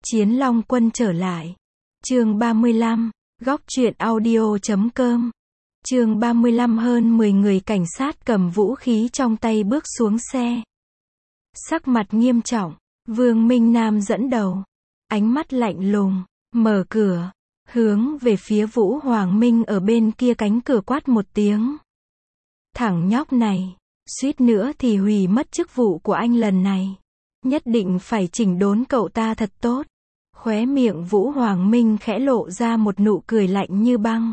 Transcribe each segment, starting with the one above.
Chiến Long Quân trở lại. Chương 35, góc truyện audio.com. Chương 35. Hơn 10 người cảnh sát cầm vũ khí trong tay bước xuống xe. Sắc mặt nghiêm trọng, Vương Minh Nam dẫn đầu, ánh mắt lạnh lùng, mở cửa, hướng về phía Vũ Hoàng Minh ở bên kia cánh cửa quát một tiếng. Thằng nhóc này, suýt nữa thì hủy mất chức vụ của anh lần này. Nhất định phải chỉnh đốn cậu ta thật tốt. Khóe miệng Vũ Hoàng Minh khẽ lộ ra một nụ cười lạnh như băng.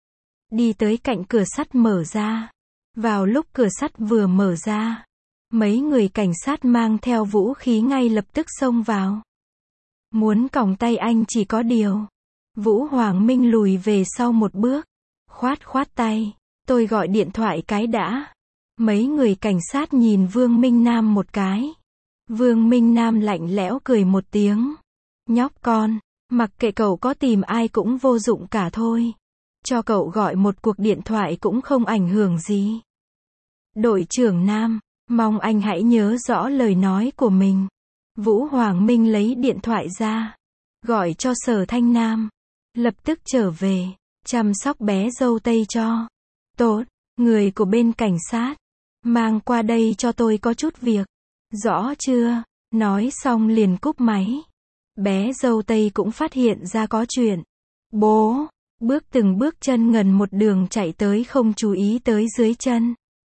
Đi tới cạnh cửa sắt mở ra. Vào lúc cửa sắt vừa mở ra, mấy người cảnh sát mang theo vũ khí ngay lập tức xông vào. Muốn còng tay anh chỉ có điều. Vũ Hoàng Minh lùi về sau một bước. Khoát tay. Tôi gọi điện thoại cái đã. Mấy người cảnh sát nhìn Vương Minh Nam một cái. Vương Minh Nam lạnh lẽo cười một tiếng. Nhóc con, mặc kệ cậu có tìm ai cũng vô dụng cả thôi. Cho cậu gọi một cuộc điện thoại cũng không ảnh hưởng gì. Đội trưởng Nam, mong anh hãy nhớ rõ lời nói của mình. Vũ Hoàng Minh lấy điện thoại ra. Gọi cho Sở Thanh Nam. Lập tức trở về, chăm sóc bé dâu tây cho. Tốt, người của bên cảnh sát. Mang qua đây cho tôi có chút việc. Rõ chưa? Nói xong liền cúp máy. Bé dâu tây cũng phát hiện ra có chuyện. Bố, từng bước chân ngần một đường chạy tới không chú ý tới dưới chân.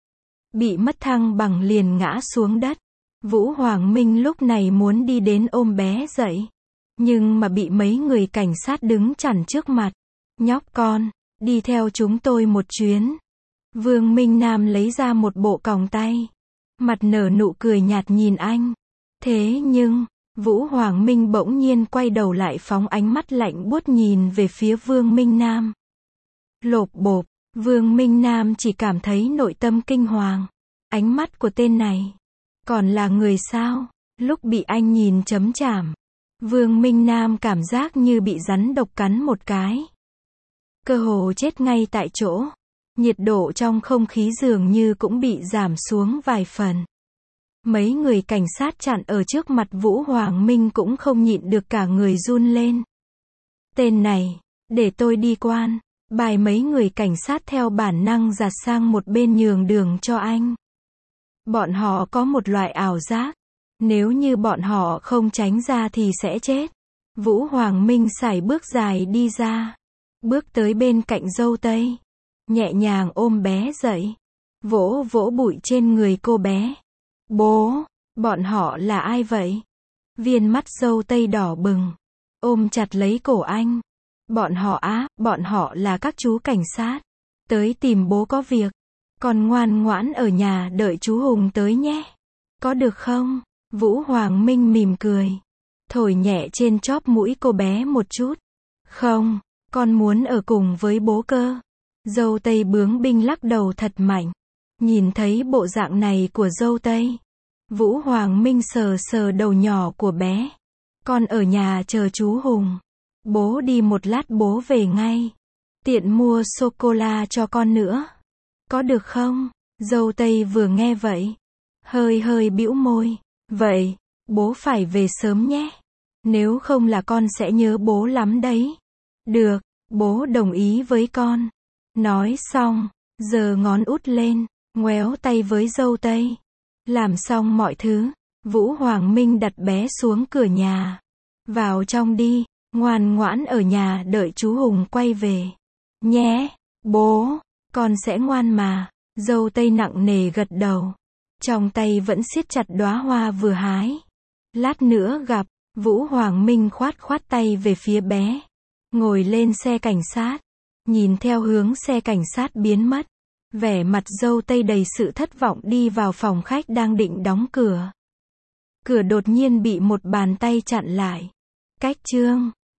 Bị mất thăng bằng liền ngã xuống đất. Vũ Hoàng Minh lúc này muốn đi đến ôm bé dậy. Nhưng mà bị mấy người cảnh sát đứng chắn trước mặt. Nhóc con, đi theo chúng tôi một chuyến. Vương Minh Nam lấy ra một bộ còng tay. Mặt nở nụ cười nhạt nhìn anh. Thế nhưng, Vũ Hoàng Minh bỗng nhiên quay đầu lại phóng ánh mắt lạnh buốt nhìn về phía Vương Minh Nam. Lộp bộp, Vương Minh Nam chỉ cảm thấy nội tâm kinh hoàng. Ánh mắt của tên này, còn là người sao? Lúc bị anh nhìn chấm chảm, Vương Minh Nam cảm giác như bị rắn độc cắn một cái. Cơ hồ chết ngay tại chỗ. Nhiệt độ trong không khí dường như cũng bị giảm xuống vài phần. Mấy người cảnh sát chặn ở trước mặt Vũ Hoàng Minh cũng không nhịn được cả người run lên. Tên này, để tôi đi quan. Bài mấy người cảnh sát theo bản năng giạt sang một bên nhường đường cho anh. Bọn họ có một loại ảo giác. Nếu như bọn họ không tránh ra thì sẽ chết. Vũ Hoàng Minh sải bước dài đi ra. Bước tới bên cạnh dâu tây. Nhẹ nhàng ôm bé dậy. Vỗ vỗ bụi trên người cô bé. Bố, bọn họ là ai vậy? Viên mắt dâu tây đỏ bừng. Ôm chặt lấy cổ anh. Bọn họ là các chú cảnh sát. Tới tìm bố có việc. Còn ngoan ngoãn ở nhà đợi chú Hùng tới nhé. Có được không? Vũ Hoàng Minh mỉm cười. Thổi nhẹ trên chóp mũi cô bé một chút. Không, con muốn ở cùng với bố cơ. Dâu tây bướng binh lắc đầu thật mạnh. Nhìn thấy bộ dạng này của dâu tây, Vũ Hoàng Minh sờ sờ đầu nhỏ của bé. Con ở nhà chờ chú Hùng. Bố đi một lát bố về ngay. Tiện mua sô-cô-la cho con nữa. Có được không? Dâu tây vừa nghe vậy, hơi bĩu môi. Vậy, bố phải về sớm nhé. Nếu không là con sẽ nhớ bố lắm đấy. Được, bố đồng ý với con. Nói xong, giơ ngón út lên, ngoéo tay với dâu tây. Làm xong mọi thứ, Vũ Hoàng Minh đặt bé xuống cửa nhà. Vào trong đi, ngoan ngoãn ở nhà đợi chú Hùng quay về. Nhé, bố, con sẽ ngoan mà. Dâu tây nặng nề gật đầu. Trong tay vẫn siết chặt đóa hoa vừa hái. Lát nữa gặp. Vũ Hoàng Minh khoát tay về phía bé. Ngồi lên xe cảnh sát. Nhìn theo hướng xe cảnh sát biến mất. Vẻ mặt dâu tây đầy sự thất vọng đi vào phòng khách đang định đóng cửa. Cửa đột nhiên bị một bàn tay chặn lại. Cách chương.